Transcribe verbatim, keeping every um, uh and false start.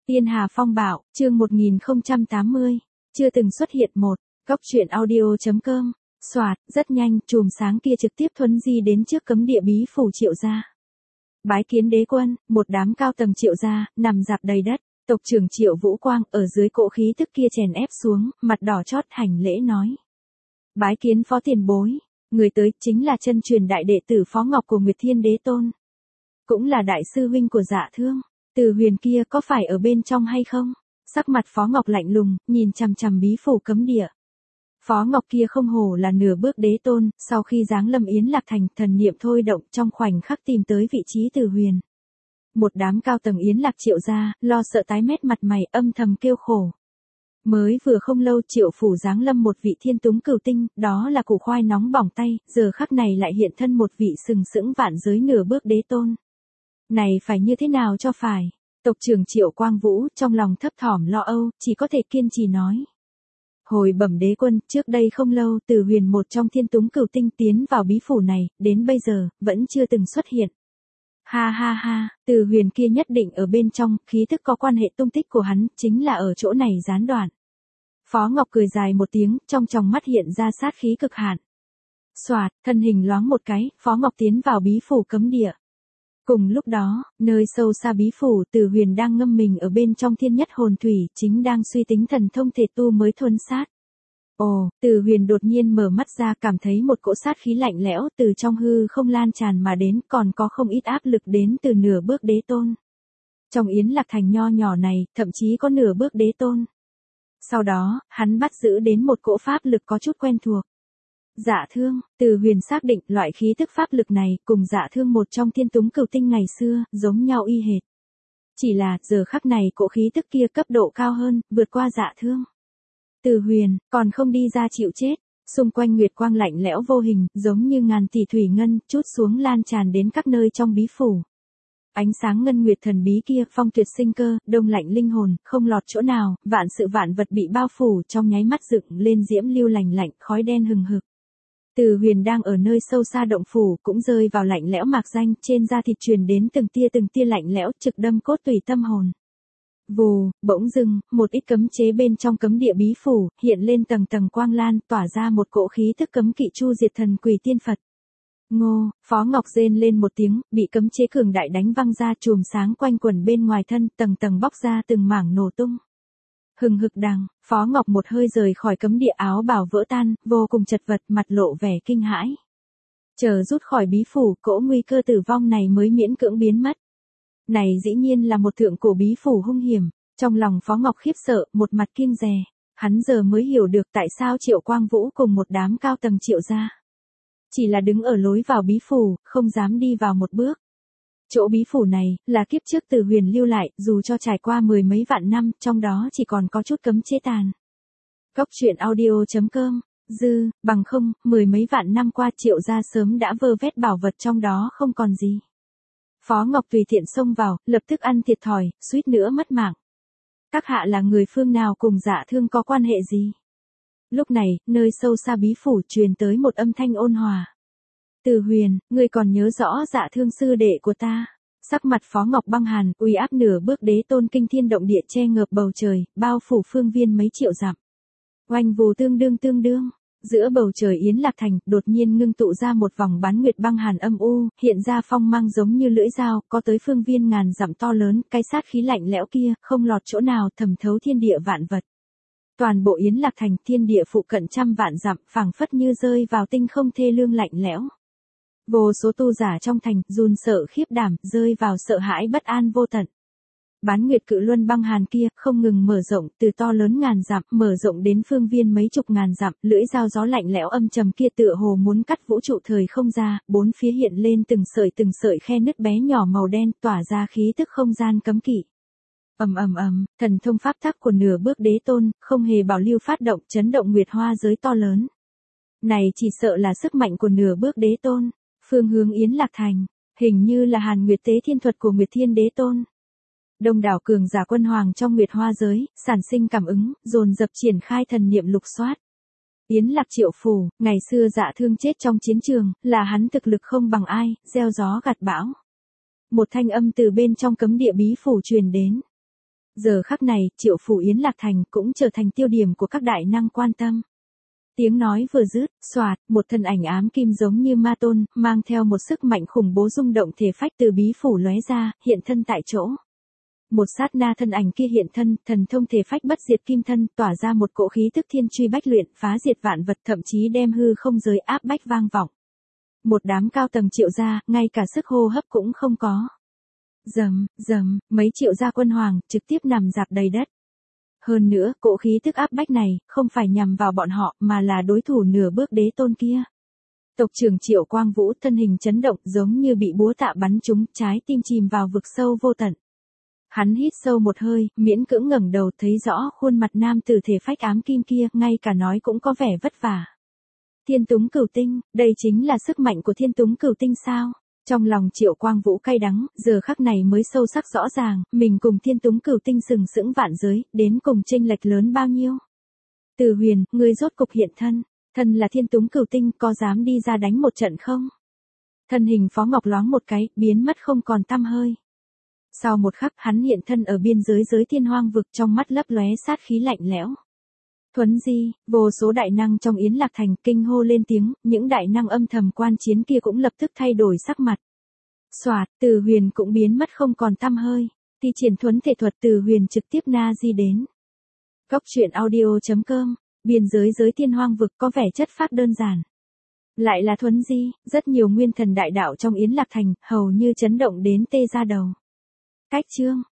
Tiên Hà Phong Bạo, chương một nghìn không trăm tám mươi, chưa từng xuất hiện một, góc truyện audio.com, soạt, rất nhanh, chùm sáng kia trực tiếp thuấn di đến trước cấm địa bí phủ Triệu gia. Bái kiến đế quân, một đám cao tầng Triệu gia, nằm dạp đầy đất, tộc trưởng Triệu Vũ Quang ở dưới cỗ khí tức kia chèn ép xuống, mặt đỏ chót hành lễ nói. Bái kiến phó tiền bối, người tới chính là chân truyền đại đệ tử Phó Ngọc của Nguyệt Thiên Đế Tôn. Cũng là đại sư huynh của Dạ Thương. Từ Huyền kia có phải ở bên trong hay không? Sắc mặt Phó Ngọc lạnh lùng, nhìn chằm chằm bí phủ cấm địa. Phó Ngọc kia không hổ là nửa bước đế tôn, sau khi giáng lâm Yến Lạc Thành, thần niệm thôi động trong khoảnh khắc tìm tới vị trí Từ Huyền. Một đám cao tầng Yến Lạc Triệu gia, lo sợ tái mét mặt mày, âm thầm kêu khổ. Mới vừa không lâu Triệu phủ giáng lâm một vị thiên túng cửu tinh, đó là củ khoai nóng bỏng tay, giờ khắc này lại hiện thân một vị sừng sững vạn giới nửa bước đế tôn. Này phải như thế nào cho phải? Tộc trưởng Triệu Quang Vũ trong lòng thấp thỏm lo âu, chỉ có thể kiên trì nói. Hồi bẩm đế quân, trước đây không lâu Từ Huyền một trong thiên túng cửu tinh tiến vào bí phủ này, đến bây giờ, vẫn chưa từng xuất hiện. Ha ha ha, Từ Huyền kia nhất định ở bên trong, khí thức có quan hệ tung tích của hắn, chính là ở chỗ này gián đoạn. Phó Ngọc cười dài một tiếng, trong tròng mắt hiện ra sát khí cực hạn. Soạt, thân hình loáng một cái, Phó Ngọc tiến vào bí phủ cấm địa. Cùng lúc đó, nơi sâu xa bí phủ, Từ Huyền đang ngâm mình ở bên trong thiên nhất hồn thủy, chính đang suy tính thần thông thể tu mới thuần sát. Ồ, Từ Huyền đột nhiên mở mắt ra, cảm thấy một cỗ sát khí lạnh lẽo từ trong hư không lan tràn mà đến, còn có không ít áp lực đến từ nửa bước đế tôn. Trong Yến Lạc Thành nho nhỏ này, thậm chí có nửa bước đế tôn. Sau đó, hắn bắt giữ đến một cỗ pháp lực có chút quen thuộc. Dạ Thương, Từ Huyền xác định loại khí tức pháp lực này cùng Dạ Thương một trong thiên túng cửu tinh ngày xưa, giống nhau y hệt. Chỉ là, giờ khắc này cỗ khí tức kia cấp độ cao hơn, vượt qua Dạ Thương. Từ Huyền, còn không đi ra chịu chết, xung quanh nguyệt quang lạnh lẽo vô hình, giống như ngàn tỷ thủy ngân, trút xuống lan tràn đến các nơi trong bí phủ. Ánh sáng ngân nguyệt thần bí kia, phong tuyệt sinh cơ, đông lạnh linh hồn, không lọt chỗ nào, vạn sự vạn vật bị bao phủ trong nháy mắt dựng lên diễm lưu lành lạnh, khói đen hừng hực. Từ Huyền đang ở nơi sâu xa động phủ, cũng rơi vào lạnh lẽo mạc danh, trên da thịt truyền đến từng tia từng tia lạnh lẽo, trực đâm cốt tủy tâm hồn. Vù, bỗng dưng, một ít cấm chế bên trong cấm địa bí phủ, hiện lên tầng tầng quang lan, tỏa ra một cỗ khí thức cấm kỵ chu diệt thần quỷ tiên Phật. Ngô, Phó Ngọc rên lên một tiếng, bị cấm chế cường đại đánh văng ra, chùm sáng quanh quẩn bên ngoài thân, tầng tầng bóc ra từng mảng nổ tung. Hừng hực đằng, Phó Ngọc một hơi rời khỏi cấm địa, áo bào vỡ tan, vô cùng chật vật, mặt lộ vẻ kinh hãi. Chờ rút khỏi bí phủ, cỗ nguy cơ tử vong này mới miễn cưỡng biến mất. Này dĩ nhiên là một thượng cổ bí phủ hung hiểm, trong lòng Phó Ngọc khiếp sợ, một mặt kiêng dè, hắn giờ mới hiểu được tại sao Triệu Quang Vũ cùng một đám cao tầng Triệu gia. Chỉ là đứng ở lối vào bí phủ, không dám đi vào một bước. Chỗ bí phủ này, là kiếp trước Từ Huyền lưu lại, dù cho trải qua mười mấy vạn năm, trong đó chỉ còn có chút cấm chế tàn. Góc truyện audio.com, dư, bằng không, mười mấy vạn năm qua Triệu gia sớm đã vơ vét bảo vật trong đó không còn gì. Phó Ngọc tùy tiện xông vào, lập tức ăn thiệt thòi, suýt nữa mất mạng. Các hạ là người phương nào cùng Dạ Thương có quan hệ gì? Lúc này, nơi sâu xa bí phủ truyền tới một âm thanh ôn hòa. Từ Huyền, ngươi còn nhớ rõ Dạ Thương sư đệ của ta. Sắc mặt Phó Ngọc băng hàn, uy áp nửa bước đế tôn kinh thiên động địa che ngợp bầu trời, bao phủ phương viên mấy triệu dặm. Oanh vù tương đương tương đương, giữa bầu trời Yến Lạc Thành, đột nhiên ngưng tụ ra một vòng bán nguyệt băng hàn âm u, hiện ra phong mang giống như lưỡi dao, có tới phương viên ngàn dặm to lớn, cái sát khí lạnh lẽo kia, không lọt chỗ nào, thẩm thấu thiên địa vạn vật. Toàn bộ Yến Lạc Thành, thiên địa phụ cận trăm vạn dặm, phảng phất như rơi vào tinh không thê lương lạnh lẽo. Vô số tu giả trong thành, run sợ khiếp đảm, rơi vào sợ hãi bất an vô tận. Bán nguyệt cự luân băng hàn kia, không ngừng mở rộng, từ to lớn ngàn dặm, mở rộng đến phương viên mấy chục ngàn dặm, lưỡi dao gió lạnh lẽo âm trầm kia tựa hồ muốn cắt vũ trụ thời không ra, bốn phía hiện lên từng sợi từng sợi khe nứt bé nhỏ màu đen, tỏa ra khí tức không gian cấm kỵ. Ầm ầm ầm, thần thông pháp tắc của nửa bước đế tôn, không hề bảo lưu phát động, chấn động nguyệt hoa giới to lớn. Này chỉ sợ là sức mạnh của nửa bước đế tôn. Phương hướng Yến Lạc Thành, hình như là Hàn Nguyệt tế thiên thuật của Nguyệt Thiên Đế Tôn. Đông đảo cường giả quân hoàng trong Nguyệt Hoa giới, sản sinh cảm ứng, dồn dập triển khai thần niệm lục soát. Yến Lạc Triệu phủ, ngày xưa Dạ Thương chết trong chiến trường, là hắn thực lực không bằng ai, gieo gió gặt bão. Một thanh âm từ bên trong cấm địa bí phủ truyền đến. Giờ khắc này, Triệu Phủ Yến Lạc Thành cũng trở thành tiêu điểm của các đại năng quan tâm. Tiếng nói vừa dứt, xoạt, một thân ảnh ám kim giống như ma tôn, mang theo một sức mạnh khủng bố rung động thể phách từ bí phủ lóe ra, hiện thân tại chỗ. Một sát na thân ảnh kia hiện thân, thần thông thể phách bất diệt kim thân, tỏa ra một cỗ khí tức thiên truy bách luyện, phá diệt vạn vật, thậm chí đem hư không giới áp bách vang vọng. Một đám cao tầng Triệu gia, ngay cả sức hô hấp cũng không có. Rầm, rầm, mấy Triệu gia quân hoàng, trực tiếp nằm rạp đầy đất. Hơn nữa, cỗ khí tức áp bách này, không phải nhằm vào bọn họ, mà là đối thủ nửa bước đế tôn kia. Tộc trưởng Triệu Quang Vũ thân hình chấn động giống như bị búa tạ bắn trúng, trái tim chìm vào vực sâu vô tận. Hắn hít sâu một hơi, miễn cưỡng ngẩng đầu thấy rõ khuôn mặt nam tử thể phách ám kim kia, ngay cả nói cũng có vẻ vất vả. Thiên Túng Cửu Tinh, đây chính là sức mạnh của Thiên Túng Cửu Tinh sao? Trong lòng Triệu Quang Vũ cay đắng, giờ khắc này mới sâu sắc rõ ràng, mình cùng Thiên Túng Cửu Tinh sừng sững vạn giới, đến cùng chênh lệch lớn bao nhiêu. Từ Huyền, ngươi rốt cục hiện thân, thân là Thiên Túng Cửu Tinh, có dám đi ra đánh một trận không? Thân hình Phó Ngọc loáng một cái, biến mất không còn tăm hơi. Sau một khắc, hắn hiện thân ở biên giới giới thiên hoang vực, trong mắt lấp lóe sát khí lạnh lẽo. Thuấn di, vô số đại năng trong Yến Lạc Thành kinh hô lên tiếng, những đại năng âm thầm quan chiến kia cũng lập tức thay đổi sắc mặt. Xoạt, Từ Huyền cũng biến mất không còn tăm hơi, thi triển thuấn thể thuật Từ Huyền trực tiếp na di đến. Góc truyện audio chấm com, biên giới giới thiên hoang vực có vẻ chất phác đơn giản. Lại là thuấn di, rất nhiều nguyên thần đại đạo trong Yến Lạc Thành, hầu như chấn động đến tê ra đầu. Cách chương.